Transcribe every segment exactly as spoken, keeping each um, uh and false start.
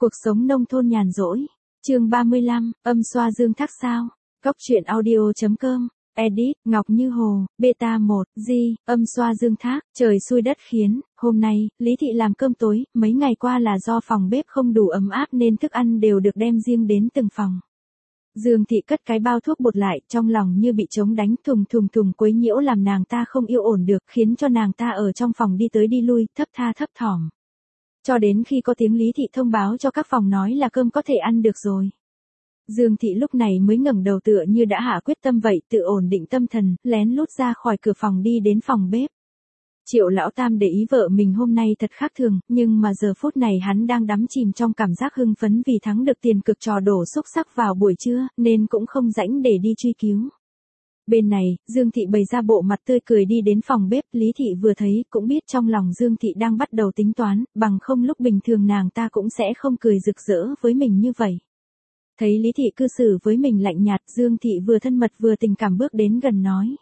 Cuộc sống nông thôn nhàn rỗi. Chương ba mươi lăm, âm xoa dương thác sao. Cóc truyện audio.com. Edit, Ngọc Như Hồ, Beta một, G, âm xoa dương thác, trời xui đất khiến, hôm nay, Lý Thị làm cơm tối, mấy ngày qua là do phòng bếp không đủ ấm áp nên thức ăn đều được đem riêng đến từng phòng. Dương Thị cất cái bao thuốc bột lại, trong lòng như bị trống đánh thùng thùng thùng quấy nhiễu làm nàng ta không yên ổn được, khiến cho nàng ta ở trong phòng đi tới đi lui, thấp tha thấp thỏm. Cho đến khi có tiếng Lý Thị thông báo cho các phòng nói là cơm có thể ăn được rồi. Dương Thị lúc này mới ngẩng đầu tựa như đã hạ quyết tâm vậy, tự ổn định tâm thần, lén lút ra khỏi cửa phòng đi đến phòng bếp. Triệu Lão Tam để ý vợ mình hôm nay thật khác thường, nhưng mà giờ phút này hắn đang đắm chìm trong cảm giác hưng phấn vì thắng được tiền cực trò đổ xúc sắc vào buổi trưa, nên cũng không rảnh để đi truy cứu. Bên này, Dương Thị bày ra bộ mặt tươi cười đi đến phòng bếp, Lý Thị vừa thấy cũng biết trong lòng Dương Thị đang bắt đầu tính toán, bằng không lúc bình thường nàng ta cũng sẽ không cười rực rỡ với mình như vậy. Thấy Lý Thị cư xử với mình lạnh nhạt, Dương Thị vừa thân mật vừa tình cảm bước đến gần nói.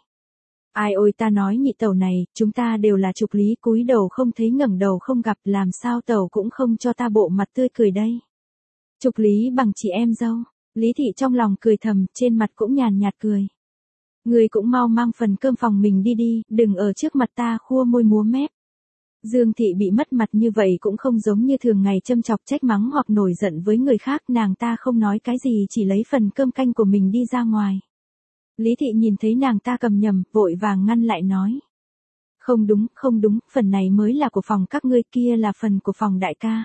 Ai ôi, ta nói nhị tẩu này, chúng ta đều là Trục Lý, cúi đầu không thấy ngẩng đầu không gặp, làm sao tẩu cũng không cho ta bộ mặt tươi cười đây. Trục Lý bằng chị em dâu. Lý Thị trong lòng cười thầm, trên mặt cũng nhàn nhạt cười. Người cũng mau mang phần cơm phòng mình đi đi, đừng ở trước mặt ta khua môi múa mép. Dương Thị bị mất mặt như vậy cũng không giống như thường ngày châm chọc trách mắng hoặc nổi giận với người khác, nàng ta không nói cái gì, chỉ lấy phần cơm canh của mình đi ra ngoài. Lý Thị nhìn thấy nàng ta cầm nhầm, vội vàng ngăn lại nói. Không đúng, không đúng, phần này mới là của phòng các ngươi, kia là phần của phòng đại ca.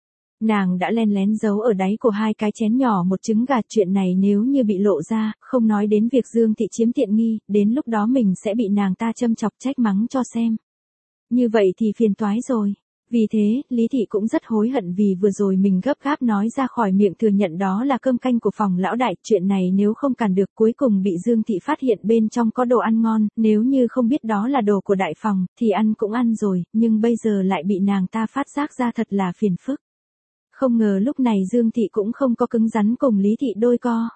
Nàng đã len lén giấu ở đáy của hai cái chén nhỏ một trứng gà, chuyện này nếu như bị lộ ra, không nói đến việc Dương Thị chiếm tiện nghi, đến lúc đó mình sẽ bị nàng ta châm chọc trách mắng cho xem. Như vậy thì phiền toái rồi. Vì thế, Lý Thị cũng rất hối hận vì vừa rồi mình gấp gáp nói ra khỏi miệng thừa nhận đó là cơm canh của phòng lão đại, chuyện này nếu không cản được cuối cùng bị Dương Thị phát hiện bên trong có đồ ăn ngon, nếu như không biết đó là đồ của đại phòng, thì ăn cũng ăn rồi, nhưng bây giờ lại bị nàng ta phát giác ra thật là phiền phức. Không ngờ lúc này Dương Thị cũng không có cứng rắn cùng Lý Thị đôi co.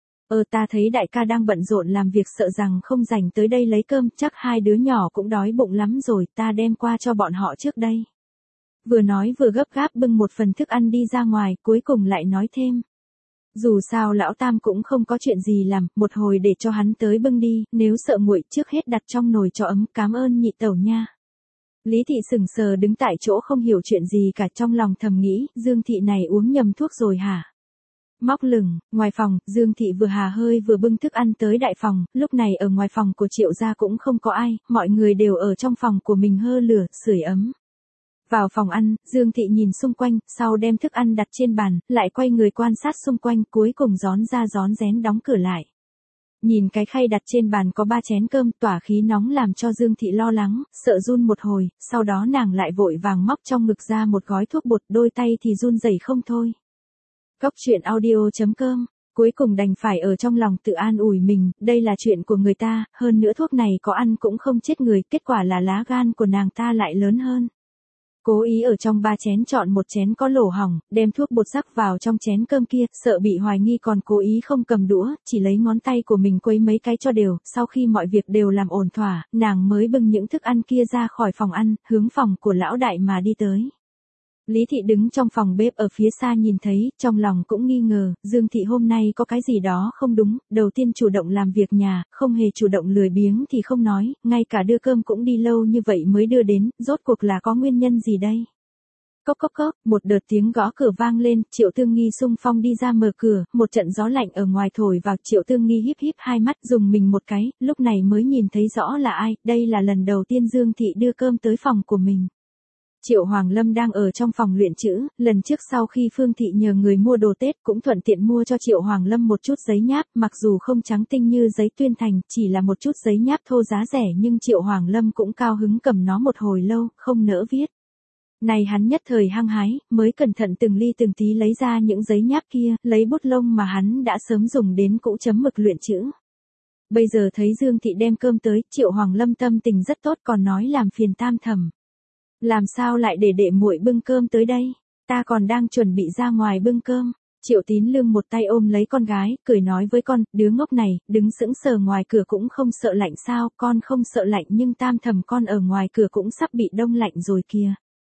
Ờ ta thấy đại ca đang bận rộn làm việc, sợ rằng không rảnh tới đây lấy cơm, chắc hai đứa nhỏ cũng đói bụng lắm rồi, ta đem qua cho bọn họ trước đây. Vừa nói vừa gấp gáp bưng một phần thức ăn đi ra ngoài, cuối cùng lại nói thêm. Dù sao lão Tam cũng không có chuyện gì làm, một hồi để cho hắn tới bưng đi, nếu sợ nguội trước hết đặt trong nồi cho ấm, cảm ơn nhị tẩu nha. Lý Thị sững sờ đứng tại chỗ không hiểu chuyện gì cả, trong lòng thầm nghĩ, Dương Thị này uống nhầm thuốc rồi hả? Móc lửng, ngoài phòng, Dương Thị vừa hà hơi vừa bưng thức ăn tới đại phòng, lúc này ở ngoài phòng của Triệu gia cũng không có ai, mọi người đều ở trong phòng của mình hơ lửa, sưởi ấm. Vào phòng ăn, Dương Thị nhìn xung quanh, sau đem thức ăn đặt trên bàn, lại quay người quan sát xung quanh, cuối cùng rón ra rón rén đóng cửa lại. Nhìn cái khay đặt trên bàn có ba chén cơm, tỏa khí nóng làm cho Dương Thị lo lắng, sợ run một hồi, sau đó nàng lại vội vàng móc trong ngực ra một gói thuốc bột, đôi tay thì run rẩy không thôi. Cóc truyện audio.com. Cuối cùng đành phải ở trong lòng tự an ủi mình, đây là chuyện của người ta, hơn nữa thuốc này có ăn cũng không chết người, kết quả là lá gan của nàng ta lại lớn hơn. Cố ý ở trong ba chén chọn một chén có lỗ hỏng, đem thuốc bột rắc vào trong chén cơm kia, sợ bị hoài nghi còn cố ý không cầm đũa, chỉ lấy ngón tay của mình quấy mấy cái cho đều, sau khi mọi việc đều làm ổn thỏa, nàng mới bưng những thức ăn kia ra khỏi phòng ăn, hướng phòng của lão đại mà đi tới. Lý Thị đứng trong phòng bếp ở phía xa nhìn thấy, trong lòng cũng nghi ngờ, Dương Thị hôm nay có cái gì đó không đúng, đầu tiên chủ động làm việc nhà, không hề chủ động lười biếng thì không nói, ngay cả đưa cơm cũng đi lâu như vậy mới đưa đến, rốt cuộc là có nguyên nhân gì đây? Cốc cốc cốc, một đợt tiếng gõ cửa vang lên, Triệu Tương Nghi xung phong đi ra mở cửa, một trận gió lạnh ở ngoài thổi vào, Triệu Tương Nghi híp híp hai mắt, dùng mình một cái, lúc này mới nhìn thấy rõ là ai, đây là lần đầu tiên Dương Thị đưa cơm tới phòng của mình. Triệu Hoàng Lâm đang ở trong phòng luyện chữ, lần trước sau khi Phương Thị nhờ người mua đồ Tết cũng thuận tiện mua cho Triệu Hoàng Lâm một chút giấy nháp, mặc dù không trắng tinh như giấy tuyên thành, chỉ là một chút giấy nháp thô giá rẻ nhưng Triệu Hoàng Lâm cũng cao hứng cầm nó một hồi lâu, không nỡ viết. Này hắn nhất thời hăng hái, mới cẩn thận từng ly từng tí lấy ra những giấy nháp kia, lấy bút lông mà hắn đã sớm dùng đến cũ chấm mực luyện chữ. Bây giờ thấy Dương Thị đem cơm tới, Triệu Hoàng Lâm tâm tình rất tốt còn nói làm phiền Tam thẩm. Làm sao lại để đệ muội bưng cơm tới đây? Ta còn đang chuẩn bị ra ngoài bưng cơm. Triệu Tín Lương một tay ôm lấy con gái, cười nói với con, đứa ngốc này, đứng sững sờ ngoài cửa cũng không sợ lạnh sao, con không sợ lạnh nhưng Tam thẩm con ở ngoài cửa cũng sắp bị đông lạnh rồi kìa.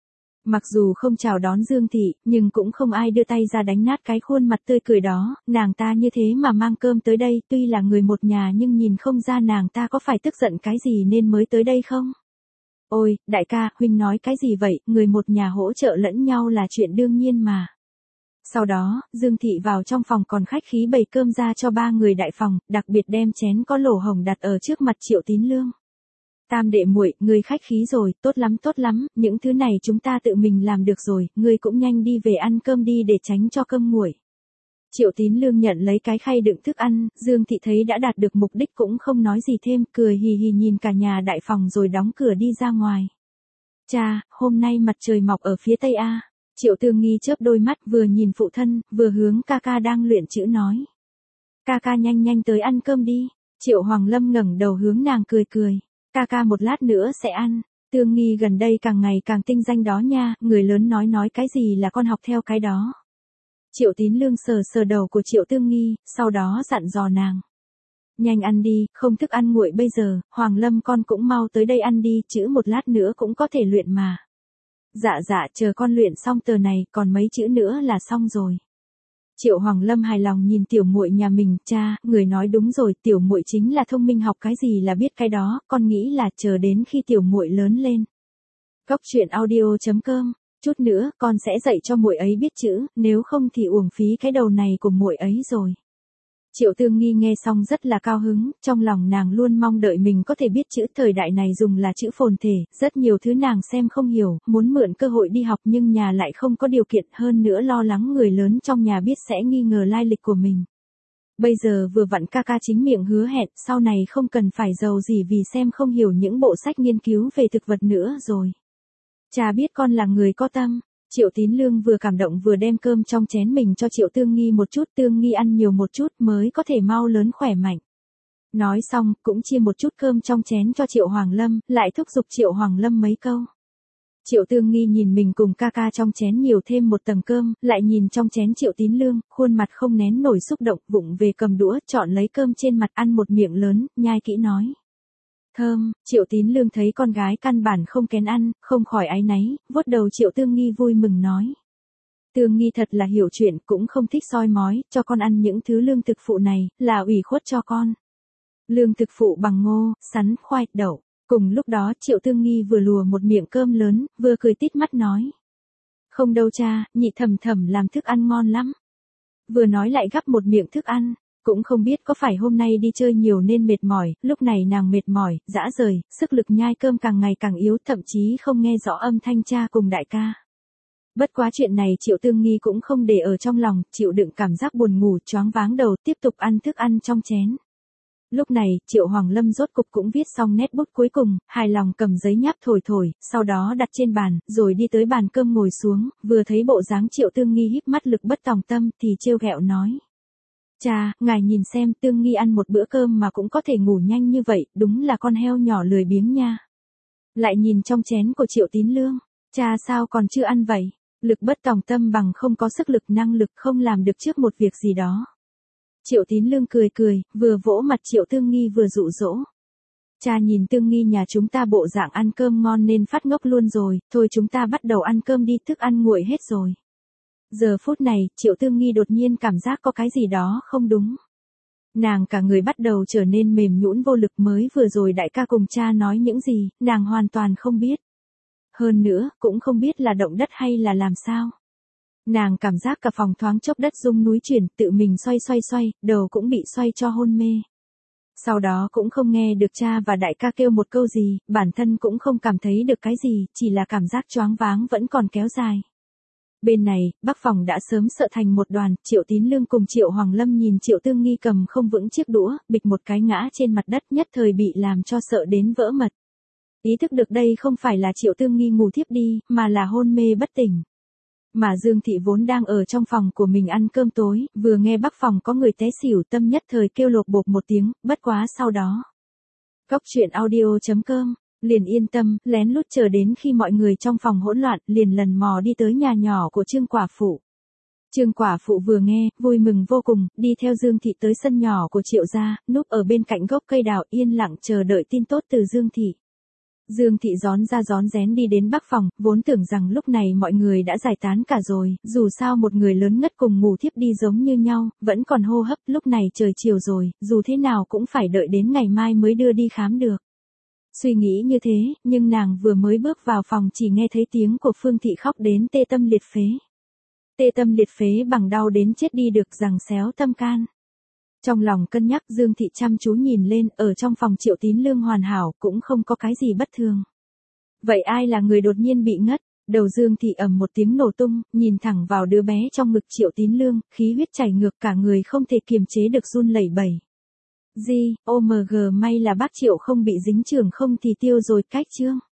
Mặc dù không chào đón Dương Thị, nhưng cũng không ai đưa tay ra đánh nát cái khuôn mặt tươi cười đó, nàng ta như thế mà mang cơm tới đây, tuy là người một nhà nhưng nhìn không ra nàng ta có phải tức giận cái gì nên mới tới đây không? Ôi, đại ca, huynh nói cái gì vậy, người một nhà hỗ trợ lẫn nhau là chuyện đương nhiên mà. Sau đó, Dương Thị vào trong phòng còn khách khí bày cơm ra cho ba người đại phòng, đặc biệt đem chén có lỗ hổng đặt ở trước mặt Triệu Tín Lương. Tam đệ muội, ngươi khách khí rồi, tốt lắm tốt lắm, những thứ này chúng ta tự mình làm được rồi, ngươi cũng nhanh đi về ăn cơm đi để tránh cho cơm nguội. Triệu Tín Lương nhận lấy cái khay đựng thức ăn, Dương Thị thấy đã đạt được mục đích cũng không nói gì thêm, cười hì hì nhìn cả nhà đại phòng rồi đóng cửa đi ra ngoài. Cha, hôm nay mặt trời mọc ở phía tây a. Triệu Tương Nghi chớp đôi mắt vừa nhìn phụ thân, vừa hướng ca ca đang luyện chữ nói. Ca ca nhanh nhanh tới ăn cơm đi. Triệu Hoàng Lâm ngẩng đầu hướng nàng cười cười. Ca ca một lát nữa sẽ ăn. Tương Nghi gần đây càng ngày càng tinh danh đó nha, người lớn nói nói cái gì là con học theo cái đó. Triệu Tín Lương sờ sờ đầu của Triệu Tương Nghi, sau đó dặn dò nàng. Nhanh ăn đi, không thức ăn nguội bây giờ, Hoàng Lâm con cũng mau tới đây ăn đi, chữ một lát nữa cũng có thể luyện mà. Dạ dạ, chờ con luyện xong tờ này, còn mấy chữ nữa là xong rồi. Triệu Hoàng Lâm hài lòng nhìn tiểu muội nhà mình, cha, người nói đúng rồi, tiểu muội chính là thông minh học cái gì là biết cái đó, con nghĩ là chờ đến khi tiểu muội lớn lên. Góc truyện audio chấm com, chút nữa con sẽ dạy cho muội ấy biết chữ, nếu không thì uổng phí cái đầu này của muội ấy rồi. Triệu Tương Nghi nghe xong rất là cao hứng, trong lòng nàng luôn mong đợi mình có thể biết chữ, thời đại này dùng là chữ phồn thể, rất nhiều thứ nàng xem không hiểu, muốn mượn cơ hội đi học nhưng nhà lại không có điều kiện, hơn nữa lo lắng người lớn trong nhà biết sẽ nghi ngờ lai lịch của mình. Bây giờ vừa vặn ca ca chính miệng hứa hẹn, sau này không cần phải giàu gì vì xem không hiểu những bộ sách nghiên cứu về thực vật nữa rồi. Cha biết con là người có tâm. Triệu Tín Lương vừa cảm động vừa đem cơm trong chén mình cho Triệu Tương Nghi một chút, Tương Nghi ăn nhiều một chút mới có thể mau lớn khỏe mạnh. Nói xong, cũng chia một chút cơm trong chén cho Triệu Hoàng Lâm, lại thúc giục Triệu Hoàng Lâm mấy câu. Triệu Tương Nghi nhìn mình cùng ca ca trong chén nhiều thêm một tầng cơm, lại nhìn trong chén Triệu Tín Lương, khuôn mặt không nén nổi xúc động, vụng về cầm đũa, chọn lấy cơm trên mặt ăn một miệng lớn, nhai kỹ nói. Thơm, Triệu Tín Lương thấy con gái căn bản không kén ăn, không khỏi áy náy, vuốt đầu Triệu Tương Nghi vui mừng nói. Tương Nghi thật là hiểu chuyện, cũng không thích soi mói, cho con ăn những thứ lương thực phụ này, là ủy khuất cho con. Lương thực phụ bằng ngô, sắn, khoai, đậu. Cùng lúc đó Triệu Tương Nghi vừa lùa một miệng cơm lớn, vừa cười tít mắt nói. Không đâu cha, nhị thầm thầm làm thức ăn ngon lắm. Vừa nói lại gắp một miệng thức ăn. Cũng không biết có phải hôm nay đi chơi nhiều nên mệt mỏi, lúc này nàng mệt mỏi, dã rời, sức lực nhai cơm càng ngày càng yếu, thậm chí không nghe rõ âm thanh cha cùng đại ca. Bất quá chuyện này Triệu Tương Nghi cũng không để ở trong lòng, chịu đựng cảm giác buồn ngủ, choáng váng đầu, tiếp tục ăn thức ăn trong chén. Lúc này, Triệu Hoàng Lâm rốt cục cũng viết xong nét bút cuối cùng, hài lòng cầm giấy nháp thổi thổi, sau đó đặt trên bàn, rồi đi tới bàn cơm ngồi xuống, vừa thấy bộ dáng Triệu Tương Nghi híp mắt lực bất tòng tâm thì trêu ghẹo nói. Cha, ngài nhìn xem, Tương Nghi ăn một bữa cơm mà cũng có thể ngủ nhanh như vậy, đúng là con heo nhỏ lười biếng nha. Lại nhìn trong chén của Triệu Tín Lương, cha sao còn chưa ăn vậy? Lực bất tòng tâm bằng không có sức lực năng lực không làm được trước một việc gì đó. Triệu Tín Lương cười cười, vừa vỗ mặt Triệu Tương Nghi vừa dụ dỗ. Cha nhìn Tương Nghi nhà chúng ta bộ dạng ăn cơm ngon nên phát ngốc luôn rồi, thôi chúng ta bắt đầu ăn cơm đi, thức ăn nguội hết rồi. Giờ phút này, Triệu Tương Nghi đột nhiên cảm giác có cái gì đó không đúng. Nàng cả người bắt đầu trở nên mềm nhũn vô lực, mới vừa rồi đại ca cùng cha nói những gì, nàng hoàn toàn không biết. Hơn nữa, cũng không biết là động đất hay là làm sao. Nàng cảm giác cả phòng thoáng chốc đất rung núi chuyển, tự mình xoay xoay xoay, đầu cũng bị xoay cho hôn mê. Sau đó cũng không nghe được cha và đại ca kêu một câu gì, bản thân cũng không cảm thấy được cái gì, chỉ là cảm giác choáng váng vẫn còn kéo dài. Bên này, Bắc phòng đã sớm sợ thành một đoàn, Triệu Tín Lương cùng Triệu Hoàng Lâm nhìn Triệu Tương Nghi cầm không vững chiếc đũa, bịch một cái ngã trên mặt đất, nhất thời bị làm cho sợ đến vỡ mật. Ý thức được đây không phải là Triệu Tương Nghi ngủ thiếp đi, mà là hôn mê bất tỉnh. Mà Dương Thị vốn đang ở trong phòng của mình ăn cơm tối, vừa nghe Bắc phòng có người té xỉu, tâm nhất thời kêu lộp bộp một tiếng, bất quá sau đó. Góc truyện audio chấm com, liền yên tâm, lén lút chờ đến khi mọi người trong phòng hỗn loạn, liền lần mò đi tới nhà nhỏ của Trương quả phụ. Trương quả phụ vừa nghe, vui mừng vô cùng, đi theo Dương Thị tới sân nhỏ của Triệu gia, núp ở bên cạnh gốc cây đào yên lặng chờ đợi tin tốt từ Dương Thị. Dương Thị rón ra rón rén đi đến bắc phòng, vốn tưởng rằng lúc này mọi người đã giải tán cả rồi, dù sao một người lớn ngất cùng ngủ thiếp đi giống như nhau, vẫn còn hô hấp, lúc này trời chiều rồi, dù thế nào cũng phải đợi đến ngày mai mới đưa đi khám được. Suy nghĩ như thế, nhưng nàng vừa mới bước vào phòng chỉ nghe thấy tiếng của Phương Thị khóc đến tê tâm liệt phế. Tê tâm liệt phế bằng đau đến chết đi được giằng xéo tâm can. Trong lòng cân nhắc Dương Thị chăm chú nhìn lên, ở trong phòng Triệu Tín Lương hoàn hảo, cũng không có cái gì bất thường. Vậy ai là người đột nhiên bị ngất? Đầu Dương Thị ầm một tiếng nổ tung, nhìn thẳng vào đứa bé trong ngực Triệu Tín Lương, khí huyết chảy ngược cả người không thể kiềm chế được run lẩy bẩy. Di, ô em giê may là bác Triệu không bị dính chưởng không thì tiêu rồi cách chương.